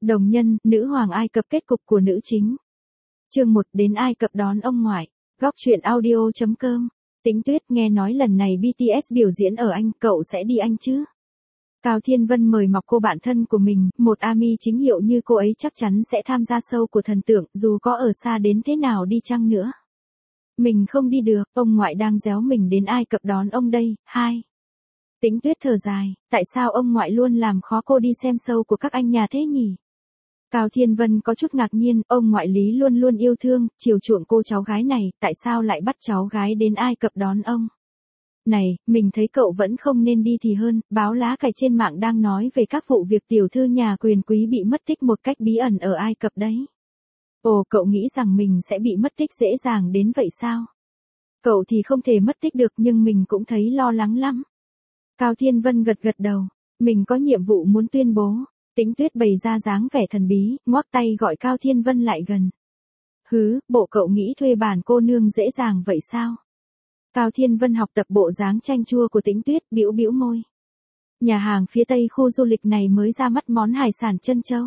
Đồng nhân, nữ hoàng Ai Cập kết cục của nữ chính. Chương 1 đến Ai Cập đón ông ngoại. Góc truyện audio.com. Tĩnh Tuyết nghe nói lần này BTS biểu diễn ở Anh, cậu sẽ đi Anh chứ? Cao Thiên Vân mời mọc cô bạn thân của mình, một ARMY chính hiệu như cô ấy chắc chắn sẽ tham gia show của thần tượng, dù có ở xa đến thế nào đi chăng nữa. Mình không đi được, ông ngoại đang réo mình đến Ai Cập đón ông đây. 2. Tĩnh Tuyết thở dài, tại sao ông ngoại luôn làm khó cô đi xem show của các anh nhà thế nhỉ? Cao Thiên Vân có chút ngạc nhiên, ông ngoại Lý luôn luôn yêu thương, chiều chuộng cô cháu gái này, tại sao lại bắt cháu gái đến Ai Cập đón ông? Này, mình thấy cậu vẫn không nên đi thì hơn, báo lá cải trên mạng đang nói về các vụ việc tiểu thư nhà quyền quý bị mất tích một cách bí ẩn ở Ai Cập đấy. Ồ, cậu nghĩ rằng mình sẽ bị mất tích dễ dàng đến vậy sao? Cậu thì không thể mất tích được nhưng mình cũng thấy lo lắng lắm. Cao Thiên Vân gật gật đầu, mình có nhiệm vụ muốn tuyên bố. Tĩnh Tuyết bày ra dáng vẻ thần bí, ngoắc tay gọi Cao Thiên Vân lại gần. Bộ cậu nghĩ thuê bản cô nương dễ dàng vậy sao? Cao Thiên Vân học tập bộ dáng chanh chua của Tĩnh Tuyết, bĩu bĩu môi. Nhà hàng phía tây khu du lịch này mới ra mắt món hải sản trân châu.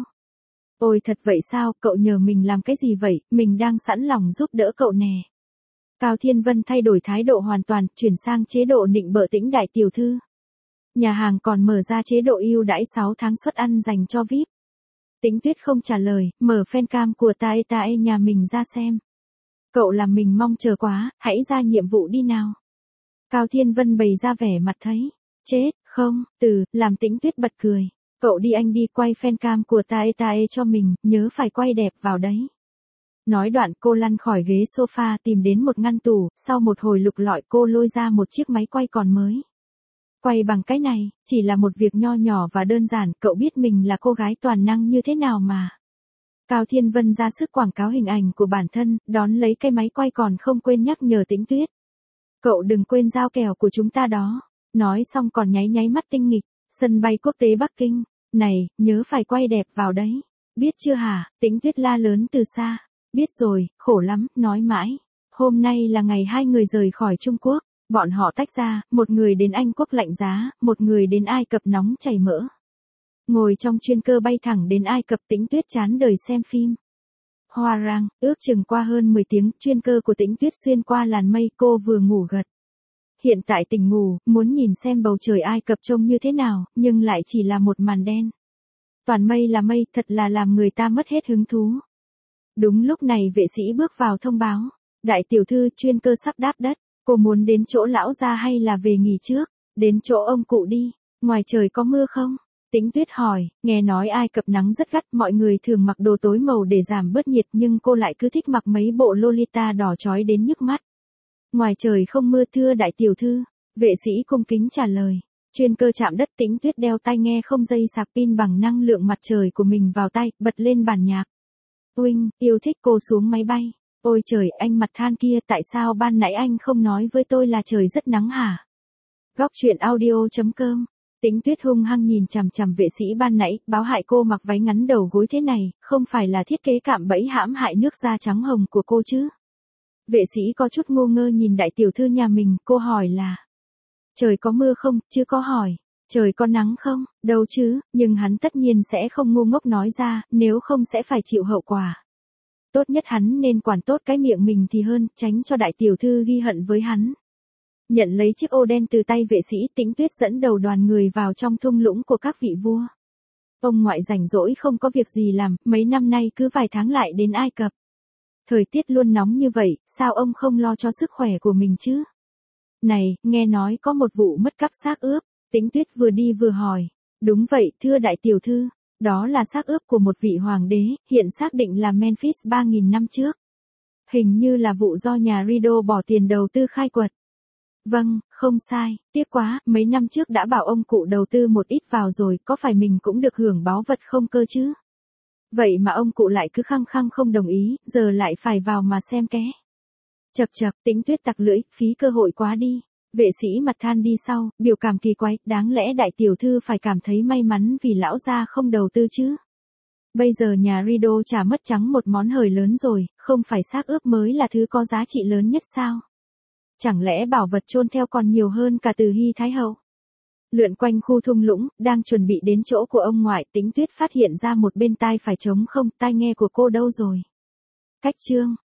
Ôi thật vậy sao, cậu nhờ mình làm cái gì vậy, mình đang sẵn lòng giúp đỡ cậu nè. Cao Thiên Vân thay đổi thái độ hoàn toàn, chuyển sang chế độ nịnh bợ Tĩnh đại tiểu thư. Nhà hàng còn mở ra chế độ ưu đãi 6 tháng suất ăn dành cho VIP. Tĩnh Tuyết không trả lời, mở fancam của Tae nhà mình ra xem. Cậu làm mình mong chờ quá, hãy ra nhiệm vụ đi nào. Cao Thiên Vân bày ra vẻ mặt thấy. Chết, không, làm Tĩnh Tuyết bật cười. Cậu đi anh đi quay fancam của Tae cho mình, nhớ phải quay đẹp vào đấy. Nói đoạn cô lăn khỏi ghế sofa tìm đến một ngăn tủ, sau một hồi lục lọi cô lôi ra một chiếc máy quay còn mới. Quay bằng cái này, chỉ là một việc nho nhỏ và đơn giản, cậu biết mình là cô gái toàn năng như thế nào mà. Cao Thiên Vân ra sức quảng cáo hình ảnh của bản thân, đón lấy cái máy quay còn không quên nhắc nhở Tĩnh Tuyết. Cậu đừng quên giao kèo của chúng ta đó. Nói xong còn nháy nháy mắt tinh nghịch. Sân bay quốc tế Bắc Kinh. Này, nhớ phải quay đẹp vào đấy. Biết chưa hả? Tĩnh Tuyết la lớn từ xa. Biết rồi, khổ lắm, nói mãi. Hôm nay là ngày hai người rời khỏi Trung Quốc. Bọn họ tách ra, một người đến Anh Quốc lạnh giá, một người đến Ai Cập nóng chảy mỡ. Ngồi trong chuyên cơ bay thẳng đến Ai Cập, Tĩnh Tuyết chán đời xem phim. Hoa răng, ước chừng qua hơn 10 tiếng, chuyên cơ của Tĩnh Tuyết xuyên qua làn mây, cô vừa ngủ gật. Hiện tại tỉnh ngủ, muốn nhìn xem bầu trời Ai Cập trông như thế nào, nhưng lại chỉ là một màn đen. Toàn mây là mây, thật là làm người ta mất hết hứng thú. Đúng lúc này vệ sĩ bước vào thông báo. Đại tiểu thư, chuyên cơ sắp đáp đất. Cô muốn đến chỗ lão gia hay là về nghỉ trước? Đến chỗ ông cụ đi. Ngoài trời có mưa không? Tĩnh Tuyết hỏi, nghe nói Ai Cập nắng rất gắt, mọi người thường mặc đồ tối màu để giảm bớt nhiệt nhưng cô lại cứ thích mặc mấy bộ Lolita đỏ chói đến nhức mắt. Ngoài trời không mưa thưa đại tiểu thư. Vệ sĩ cung kính trả lời. Chuyên cơ chạm đất, Tĩnh Tuyết đeo tai nghe không dây sạc pin bằng năng lượng mặt trời của mình vào tai, bật lên bản nhạc. Uinh, yêu thích cô xuống máy bay. Ôi trời, anh mặt than kia, tại sao ban nãy anh không nói với tôi là trời rất nắng hả? Góc truyện audio.com. Tĩnh Tuyết hung hăng nhìn chằm chằm vệ sĩ ban nãy, báo hại cô mặc váy ngắn đầu gối thế này, không phải là thiết kế cạm bẫy hãm hại nước da trắng hồng của cô chứ? Vệ sĩ có chút ngu ngơ nhìn đại tiểu thư nhà mình, cô hỏi là: trời có mưa không, chứ có hỏi, trời có nắng không, đâu chứ, nhưng hắn tất nhiên sẽ không ngu ngốc nói ra, nếu không sẽ phải chịu hậu quả. Tốt nhất hắn nên quản tốt cái miệng mình thì hơn, tránh cho đại tiểu thư ghi hận với hắn. Nhận lấy chiếc ô đen từ tay vệ sĩ, Tĩnh Tuyết dẫn đầu đoàn người vào trong thung lũng của các vị vua. Ông ngoại rảnh rỗi không có việc gì làm, mấy năm nay cứ vài tháng lại đến Ai Cập. Thời tiết luôn nóng như vậy, sao ông không lo cho sức khỏe của mình chứ? Này, nghe nói có một vụ mất cắp xác ướp. Tĩnh Tuyết vừa đi vừa hỏi. Đúng vậy, thưa đại tiểu thư. Đó là xác ướp của một vị hoàng đế, hiện xác định là Memphis 3.000 năm trước. Hình như là vụ do nhà Rideau bỏ tiền đầu tư khai quật. Vâng, không sai, tiếc quá, mấy năm trước đã bảo ông cụ đầu tư một ít vào rồi, có phải mình cũng được hưởng báu vật không cơ chứ? Vậy mà ông cụ lại cứ khăng khăng không đồng ý, giờ lại phải vào mà xem ké. Chậc chậc, Tĩnh Tuyết tặc lưỡi, phí cơ hội quá đi. Vệ sĩ mặt than đi sau, biểu cảm kỳ quái, đáng lẽ đại tiểu thư phải cảm thấy may mắn vì lão gia không đầu tư chứ. Bây giờ nhà Rideau trả mất trắng một món hời lớn rồi, không phải xác ướp mới là thứ có giá trị lớn nhất sao? Chẳng lẽ bảo vật chôn theo còn nhiều hơn cả Từ Hy Thái Hậu? Lượn quanh khu thung lũng, đang chuẩn bị đến chỗ của ông ngoại, Tĩnh Tuyết phát hiện ra một bên tai phải trống không, tai nghe của cô đâu rồi? Cách chương